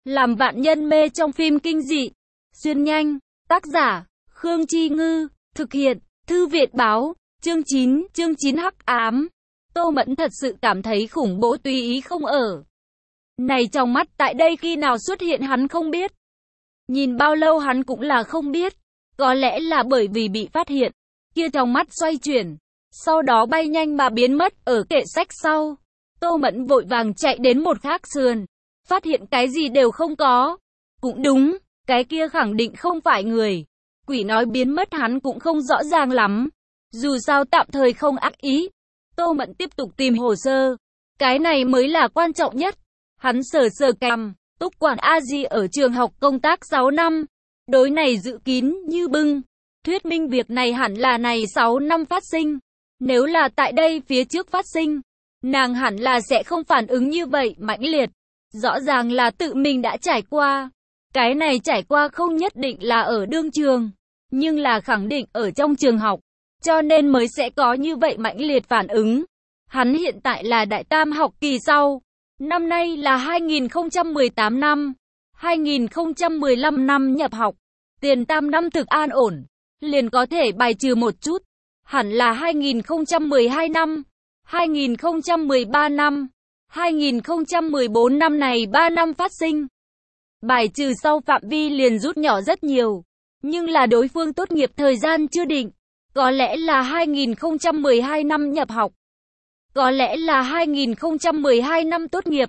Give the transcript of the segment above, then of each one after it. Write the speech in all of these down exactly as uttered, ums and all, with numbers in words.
Làm vạn nhân mê trong phim kinh dị. Xuyên nhanh. Tác giả, Khương Chi Ngư. Thực hiện, Thư viện báo. Chương chín, chương chín hắc ám. Tô Mẫn thật sự cảm thấy khủng bố tùy ý không ở. Này trong mắt tại đây khi nào xuất hiện hắn không biết. Nhìn bao lâu hắn cũng là không biết. Có lẽ là bởi vì bị phát hiện. Kia trong mắt xoay chuyển. Sau đó bay nhanh mà biến mất ở kệ sách sau. Tô Mẫn vội vàng chạy đến một khác sườn. Phát hiện cái gì đều không có. Cũng đúng, cái kia khẳng định không phải người. Quỷ nói biến mất hắn cũng không rõ ràng lắm. Dù sao tạm thời không ác ý. Tô Mẫn tiếp tục tìm hồ sơ. Cái này mới là quan trọng nhất. Hắn sờ sờ cằm. Túc Quản A Di ở trường học công tác sáu năm. Đối này dự kín như bưng. Thuyết minh việc này hẳn là này sáu năm phát sinh. Nếu là tại đây phía trước phát sinh, nàng hẳn là sẽ không phản ứng như vậy mãnh liệt. Rõ ràng là tự mình đã trải qua. Cái này trải qua không nhất định là ở đương trường, nhưng là khẳng định ở trong trường học. Cho nên mới sẽ có như vậy mãnh liệt phản ứng. Hắn hiện tại là đại tam học kỳ sau. Năm nay là hai nghìn không trăm mười tám năm. hai nghìn không trăm mười lăm năm nhập học. Tiền tam năm thực an ổn. Liền có thể bài trừ một chút. Hẳn là hai nghìn không trăm mười hai năm. hai nghìn không trăm mười ba năm. hai nghìn không trăm mười bốn năm này ba năm phát sinh. Bài trừ sau phạm vi liền rút nhỏ rất nhiều. Nhưng là đối phương tốt nghiệp thời gian chưa định. Có lẽ là hai nghìn không trăm mười hai năm nhập học. Có lẽ là hai nghìn không trăm mười hai năm tốt nghiệp.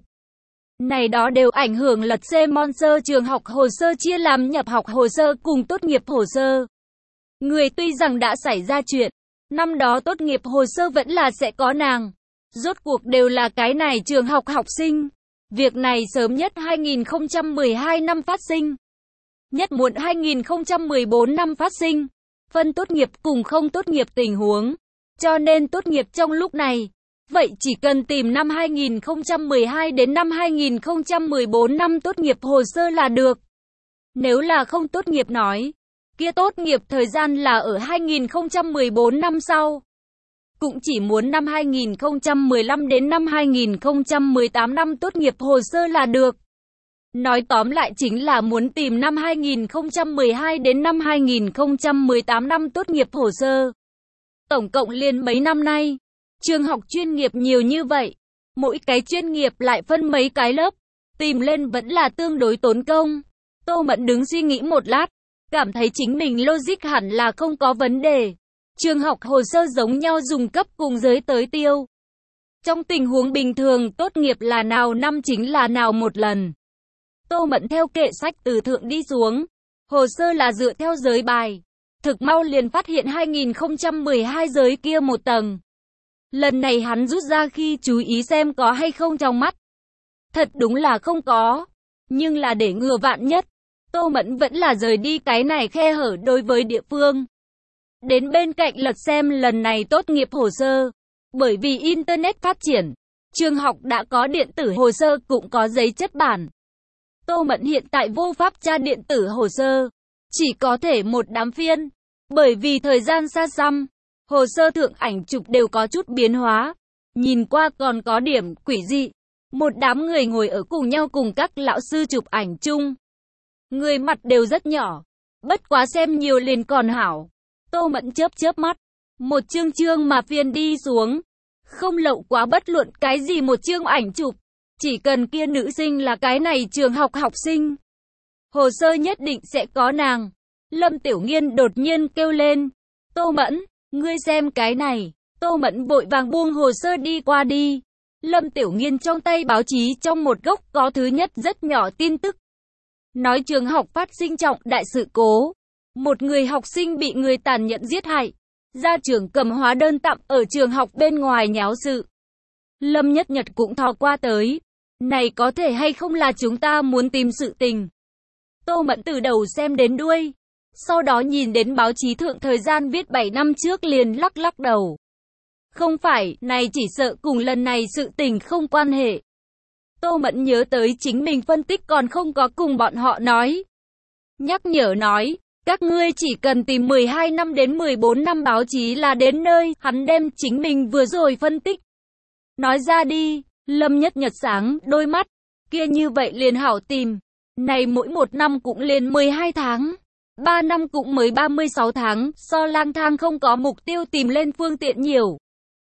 Này đó đều ảnh hưởng lật xe Monster trường học hồ sơ chia làm nhập học hồ sơ cùng tốt nghiệp hồ sơ. Người tuy rằng đã xảy ra chuyện, năm đó tốt nghiệp hồ sơ vẫn là sẽ có nàng. Rốt cuộc đều là cái này trường học học sinh. Việc này sớm nhất hai nghìn không trăm mười hai năm phát sinh. Nhất muộn hai nghìn không trăm mười bốn năm phát sinh. Phân tốt nghiệp cùng không tốt nghiệp tình huống. Cho nên tốt nghiệp trong lúc này. Vậy chỉ cần tìm năm hai nghìn không trăm mười hai đến năm hai nghìn không trăm mười bốn năm tốt nghiệp hồ sơ là được. Nếu là không tốt nghiệp nói, kia tốt nghiệp thời gian là ở hai nghìn không trăm mười bốn năm sau. Cũng chỉ muốn năm hai nghìn không trăm mười lăm đến năm hai nghìn không trăm mười tám năm tốt nghiệp hồ sơ là được. Nói tóm lại chính là muốn tìm năm hai nghìn không trăm mười hai đến năm hai nghìn không trăm mười tám năm tốt nghiệp hồ sơ. Tổng cộng liền mấy năm nay, trường học chuyên nghiệp nhiều như vậy. Mỗi cái chuyên nghiệp lại phân mấy cái lớp. Tìm lên vẫn là tương đối tốn công. Tô Mẫn đứng suy nghĩ một lát. Cảm thấy chính mình logic hẳn là không có vấn đề. Trường học hồ sơ giống nhau dùng cấp cùng giới tới tiêu. Trong tình huống bình thường tốt nghiệp là nào năm chính là nào một lần. Tô Mẫn theo kệ sách từ thượng đi xuống. Hồ sơ là dựa theo giới bài. Thực mau liền phát hiện hai nghìn không trăm mười hai giới kia một tầng. Lần này hắn rút ra khi chú ý xem có hay không trong mắt. Thật đúng là không có. Nhưng là để ngừa vạn nhất. Tô Mẫn vẫn là rời đi cái này khe hở đối với địa phương. Đến bên cạnh lật xem lần này tốt nghiệp hồ sơ. Bởi vì Internet phát triển, trường học đã có điện tử hồ sơ cũng có giấy chất bản. Tô Mẫn hiện tại vô pháp tra điện tử hồ sơ. Chỉ có thể một đám phiên. Bởi vì thời gian xa xăm, hồ sơ thượng ảnh chụp đều có chút biến hóa. Nhìn qua còn có điểm quỷ dị. Một đám người ngồi ở cùng nhau cùng các lão sư chụp ảnh chung. Người mặt đều rất nhỏ. Bất quá xem nhiều liền còn hảo. Tô Mẫn chớp chớp mắt. Một chương chương mà phiên đi xuống. Không lậu quá bất luận cái gì một chương ảnh chụp. Chỉ cần kia nữ sinh là cái này trường học học sinh. Hồ sơ nhất định sẽ có nàng. Lâm Tiểu Nghiên đột nhiên kêu lên. Tô Mẫn, ngươi xem cái này. Tô Mẫn vội vàng buông hồ sơ đi qua đi. Lâm Tiểu Nghiên trong tay báo chí trong một góc có thứ nhất rất nhỏ tin tức. Nói trường học phát sinh trọng đại sự cố. Một người học sinh bị người tàn nhẫn giết hại. Gia trưởng cầm hóa đơn tặng ở trường học bên ngoài nháo sự. Lâm Nhất Nhật cũng thò qua tới. Này có thể hay không là chúng ta muốn tìm sự tình. Tô Mẫn từ đầu xem đến đuôi. Sau đó nhìn đến báo chí thượng thời gian viết bảy năm trước liền lắc lắc đầu. Không phải, này chỉ sợ cùng lần này sự tình không quan hệ. Tô Mẫn nhớ tới chính mình phân tích còn không có cùng bọn họ nói. Nhắc nhở nói, các ngươi chỉ cần tìm mười hai năm đến mười bốn năm báo chí là đến nơi, hắn đem chính mình vừa rồi phân tích. Nói ra đi, Lâm Nhất Nhật sáng, đôi mắt, kia như vậy liền hảo tìm. Này mỗi một năm cũng liền mười hai tháng. ba năm cũng mới ba mươi sáu tháng, so lang thang không có mục tiêu tìm lên phương tiện nhiều.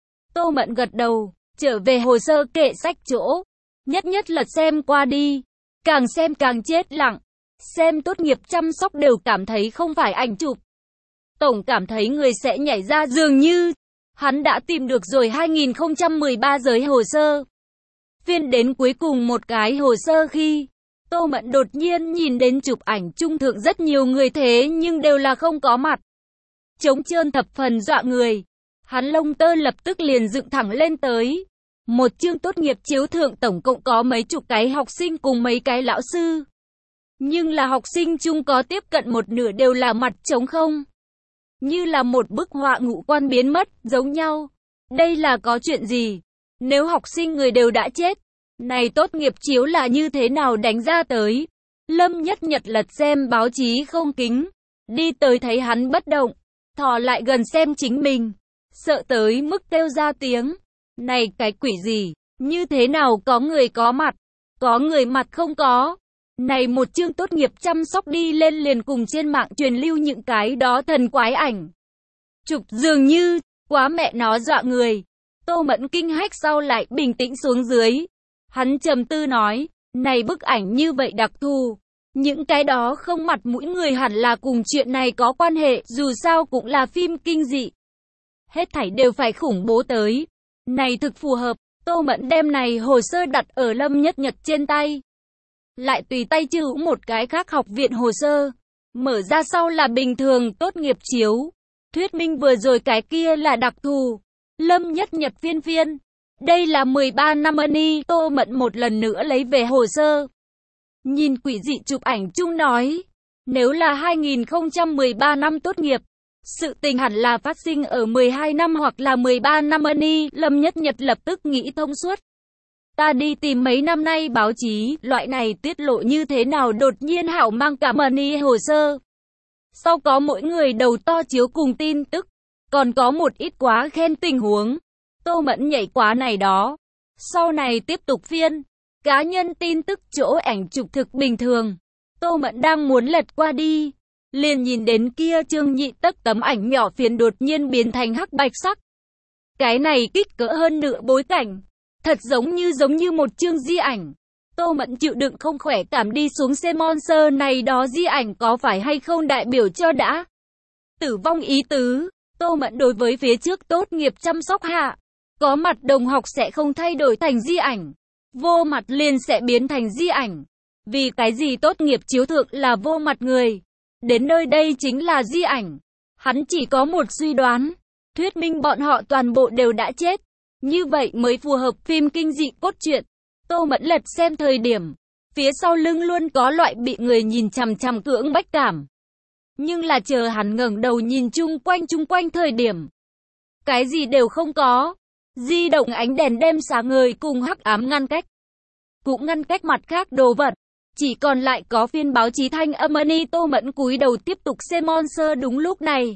Tô Mẫn gật đầu, trở về hồ sơ kệ sách chỗ. Nhất nhất lật xem qua đi. Càng xem càng chết lặng. Xem tốt nghiệp chăm sóc đều cảm thấy không phải ảnh chụp. Tổng cảm thấy người sẽ nhảy ra dường như. Hắn đã tìm được rồi hai nghìn không trăm mười ba giới hồ sơ. Phiên đến cuối cùng một cái hồ sơ khi Tô Mẫn đột nhiên nhìn đến chụp ảnh trung thượng rất nhiều người thế nhưng đều là không có mặt. Trống trơn thập phần dọa người. Hắn lông tơ lập tức liền dựng thẳng lên tới. Một chương tốt nghiệp chiếu thượng tổng cộng có mấy chục cái học sinh cùng mấy cái lão sư. Nhưng là học sinh chung có tiếp cận một nửa đều là mặt trống không. Như là một bức họa ngũ quan biến mất, giống nhau. Đây là có chuyện gì? Nếu học sinh người đều đã chết, này tốt nghiệp chiếu là như thế nào đánh ra tới? Lâm Nhất Nhật lật xem báo chí không kính. Đi tới thấy hắn bất động. Thò lại gần xem chính mình. Sợ tới mức kêu ra tiếng. Này cái quỷ gì? Như thế nào có người có mặt? Có người mặt không có? Này một chương tốt nghiệp chăm sóc đi lên liền cùng trên mạng truyền lưu những cái đó thần quái ảnh. Chụp dường như, quá mẹ nó dọa người. Tô Mẫn kinh hách sau lại bình tĩnh xuống dưới. Hắn trầm tư nói, này bức ảnh như vậy đặc thù. Những cái đó không mặt mũi người hẳn là cùng chuyện này có quan hệ, dù sao cũng là phim kinh dị. Hết thảy đều phải khủng bố tới. Này thực phù hợp, Tô Mẫn đem này hồ sơ đặt ở Lâm Nhất Nhật trên tay. Lại tùy tay trừ một cái khác học viện hồ sơ. Mở ra sau là bình thường tốt nghiệp chiếu. Thuyết minh vừa rồi cái kia là đặc thù. Lâm Nhất Nhật phiên phiên. Đây là mười ba năm ân y. Tô Mẫn một lần nữa lấy về hồ sơ. Nhìn quỷ dị chụp ảnh chung nói. Nếu là hai nghìn không trăm mười ba năm tốt nghiệp. Sự tình hẳn là phát sinh ở mười hai năm hoặc là mười ba năm ân y. Lâm Nhất Nhật lập tức nghĩ thông suốt. Ta đi tìm mấy năm nay báo chí, loại này tiết lộ như thế nào đột nhiên hảo mang cả ân y hồ sơ. Sau có mỗi người đầu to chiếu cùng tin tức. Còn có một ít quá khen tình huống. Tô Mẫn nhảy quá này đó. Sau này tiếp tục phiên. Cá nhân tin tức chỗ ảnh chụp thực bình thường. Tô Mẫn đang muốn lật qua đi. Liền nhìn đến kia Trương Nhị Tất tấm ảnh nhỏ phiến đột nhiên biến thành hắc bạch sắc. Cái này kích cỡ hơn nửa bối cảnh. Thật giống như giống như một chương di ảnh. Tô Mẫn chịu đựng không khỏe cảm đi xuống xem monster này đó di ảnh có phải hay không đại biểu cho đã tử vong ý tứ. Tô Mẫn đối với phía trước tốt nghiệp chăm sóc hạ. Có mặt đồng học sẽ không thay đổi thành di ảnh. Vô mặt liền sẽ biến thành di ảnh. Vì cái gì tốt nghiệp chiếu thượng là vô mặt người. Đến nơi đây chính là di ảnh. Hắn chỉ có một suy đoán. Thuyết minh bọn họ toàn bộ đều đã chết. Như vậy mới phù hợp phim kinh dị cốt truyện. Tô Mẫn lật xem thời điểm. Phía sau lưng luôn có loại bị người nhìn chằm chằm cưỡng bách cảm. Nhưng là chờ hắn ngẩng đầu nhìn chung quanh chung quanh thời điểm. Cái gì đều không có. Di động ánh đèn đem sáng ngời cùng hắc ám ngăn cách. Cũng ngăn cách mặt khác đồ vật. Chỉ còn lại có phiên báo chí thanh âm ân y. Tô Mẫn cúi đầu tiếp tục xem monster đúng lúc này.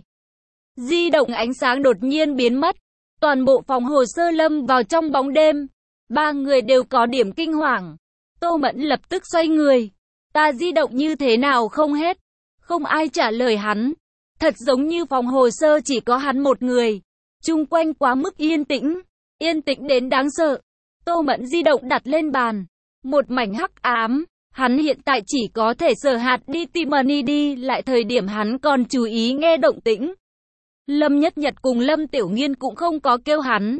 Di động ánh sáng đột nhiên biến mất. Toàn bộ phòng hồ sơ lâm vào trong bóng đêm. Ba người đều có điểm kinh hoàng. Tô Mẫn lập tức xoay người. Ta di động như thế nào không hết. Không ai trả lời hắn. Thật giống như phòng hồ sơ chỉ có hắn một người. Chung quanh quá mức yên tĩnh. Yên tĩnh đến đáng sợ. Tô Mẫn di động đặt lên bàn. Một mảnh hắc ám. Hắn hiện tại chỉ có thể sờ hạt đi tìm Money đi lại thời điểm hắn còn chú ý nghe động tĩnh. Lâm Nhất Nhật cùng Lâm Tiểu Nghiên cũng không có kêu hắn.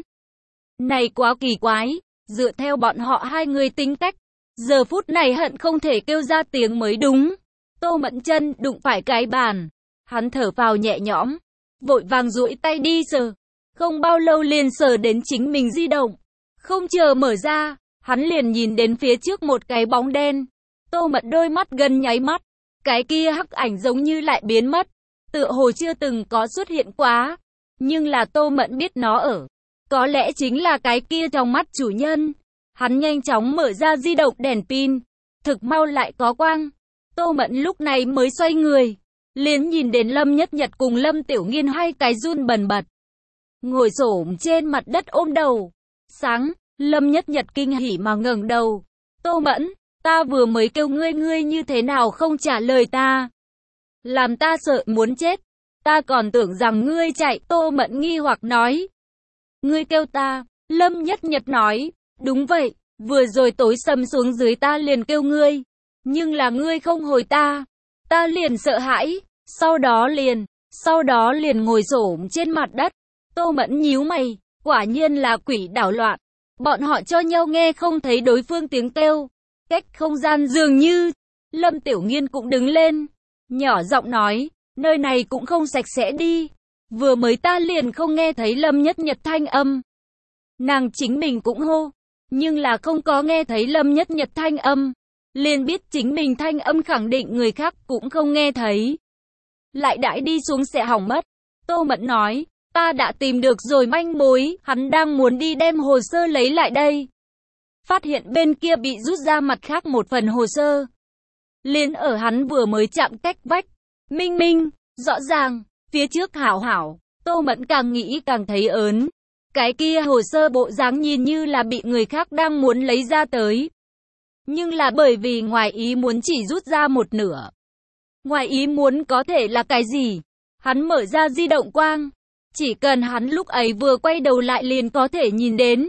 Này quá kỳ quái. Dựa theo bọn họ hai người tính cách. Giờ phút này hận không thể kêu ra tiếng mới đúng. Tô Mẫn chân đụng phải cái bàn. Hắn thở phào nhẹ nhõm. Vội vàng duỗi tay đi sờ. Không bao lâu liền sờ đến chính mình di động. Không chờ mở ra. Hắn liền nhìn đến phía trước một cái bóng đen. Tô Mẫn đôi mắt gần nháy mắt. Cái kia hắc ảnh giống như lại biến mất. Tựa hồ chưa từng có xuất hiện quá. Nhưng là Tô Mẫn biết nó ở. Có lẽ chính là cái kia trong mắt chủ nhân. Hắn nhanh chóng mở ra di động đèn pin. Thực mau lại có quang. Tô Mẫn lúc này mới xoay người. Liền nhìn đến Lâm Nhất Nhật cùng Lâm Tiểu Nghiên hai cái run bần bật. Ngồi xổm trên mặt đất ôm đầu. Sáng, Lâm Nhất Nhật kinh hỉ mà ngẩng đầu. Tô Mẫn, Ta vừa mới kêu ngươi ngươi như thế nào không trả lời ta. Làm ta sợ muốn chết. Ta còn tưởng rằng ngươi chạy, Tô Mẫn nghi hoặc nói. Ngươi kêu ta, Lâm Nhất Nhật nói, đúng vậy, vừa rồi tối sầm xuống dưới ta liền kêu ngươi. Nhưng là ngươi không hồi ta. Ta liền sợ hãi, sau đó liền, sau đó liền ngồi xổm trên mặt đất. Tô Mẫn nhíu mày, quả nhiên là quỷ đảo loạn. Bọn họ cho nhau nghe không thấy đối phương tiếng kêu. Cách không gian dường như, Lâm Tiểu Nghiên cũng đứng lên, nhỏ giọng nói, nơi này cũng không sạch sẽ đi. Vừa mới ta liền không nghe thấy Lâm Nhất Nhật thanh âm. Nàng chính mình cũng hô, nhưng là không có nghe thấy Lâm Nhất Nhật thanh âm. Liền biết chính mình thanh âm khẳng định người khác cũng không nghe thấy. Lại đãi đi xuống sẽ hỏng mất. Tô Mẫn nói, ta đã tìm được rồi manh mối, hắn đang muốn đi đem hồ sơ lấy lại đây. Phát hiện bên kia bị rút ra mặt khác một phần hồ sơ. Liên ở hắn vừa mới chạm cách vách. Minh minh, rõ ràng, phía trước hảo hảo, Tô Mẫn càng nghĩ càng thấy ớn. Cái kia hồ sơ bộ dáng nhìn như là bị người khác đang muốn lấy ra tới. Nhưng là bởi vì ngoài ý muốn chỉ rút ra một nửa. Ngoài ý muốn có thể là cái gì? Hắn mở ra di động quang. Chỉ cần hắn lúc ấy vừa quay đầu lại liền có thể nhìn đến.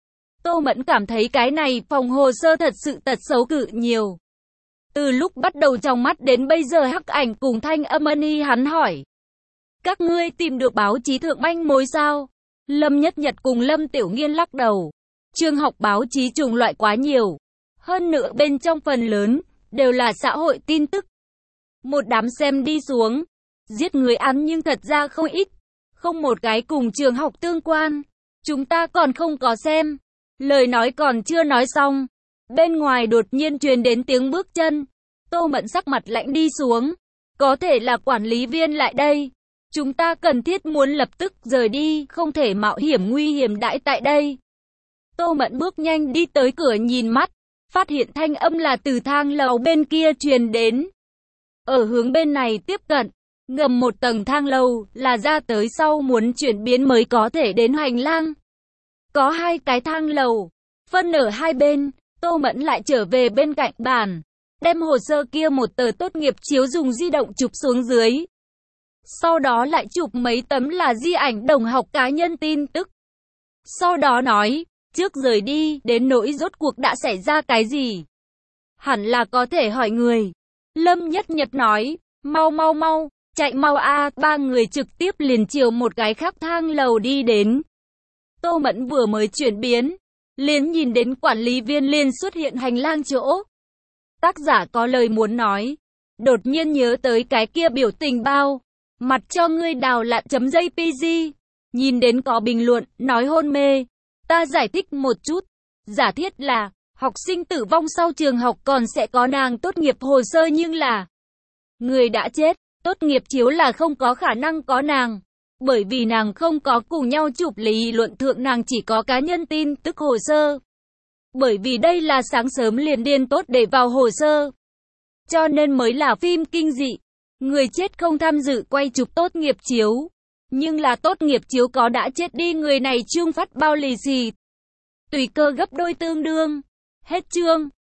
Tô Mẫn cảm thấy cái này phòng hồ sơ thật sự tật xấu cự nhiều. Từ lúc bắt đầu trong mắt đến bây giờ hắc ảnh cùng thanh âm ân y hắn hỏi. Các ngươi tìm được báo chí thượng manh mối sao? Lâm Nhất Nhật cùng Lâm Tiểu Nghiên lắc đầu. Trường học báo chí chủng loại quá nhiều. Hơn nữa bên trong phần lớn, đều là xã hội tin tức. Một đám xem đi xuống. Giết người ăn nhưng thật ra không ít. Không một cái cùng trường học tương quan. Chúng ta còn không có xem. Lời nói còn chưa nói xong. Bên ngoài đột nhiên truyền đến tiếng bước chân. Tô Mẫn sắc mặt lạnh đi xuống. Có thể là quản lý viên lại đây. Chúng ta cần thiết muốn lập tức rời đi. Không thể mạo hiểm nguy hiểm đãi tại đây. Tô Mẫn bước nhanh đi tới cửa nhìn mắt. Phát hiện thanh âm là từ thang lầu bên kia truyền đến. Ở hướng bên này tiếp cận. Ngầm một tầng thang lầu là ra tới sau muốn chuyển biến mới có thể đến hành lang. Có hai cái thang lầu. Phân ở hai bên. Tô Mẫn lại trở về bên cạnh bàn. Đem hồ sơ kia một tờ tốt nghiệp chiếu dùng di động chụp xuống dưới. Sau đó lại chụp mấy tấm là di ảnh đồng học cá nhân tin tức. Sau đó nói, trước rời đi, đến nỗi rốt cuộc đã xảy ra cái gì. Hẳn là có thể hỏi người. Lâm Nhất Nhật nói, mau mau mau, chạy mau a. Ba người trực tiếp liền chiều một cái khác thang lầu đi đến. Tô Mẫn vừa mới chuyển biến, liền nhìn đến quản lý viên liền xuất hiện hành lang chỗ. Tác giả có lời muốn nói. Đột nhiên nhớ tới cái kia biểu tình bao. Mặt cho ngươi đào lạn.jpg. Nhìn đến có bình luận, nói hôn mê. Ta giải thích một chút. Giả thiết là, học sinh tử vong sau trường học còn sẽ có nàng tốt nghiệp hồ sơ nhưng là người đã chết, tốt nghiệp chiếu là không có khả năng có nàng. Bởi vì nàng không có cùng nhau chụp lý luận thượng nàng chỉ có cá nhân tin tức hồ sơ. Bởi vì đây là sáng sớm liền điền tốt để vào hồ sơ. Cho nên mới là phim kinh dị. Người chết không tham dự quay chụp tốt nghiệp chiếu. Nhưng là tốt nghiệp chiếu có đã chết đi người này trương phát bao lì xì. Tùy cơ gấp đôi tương đương. Hết chương.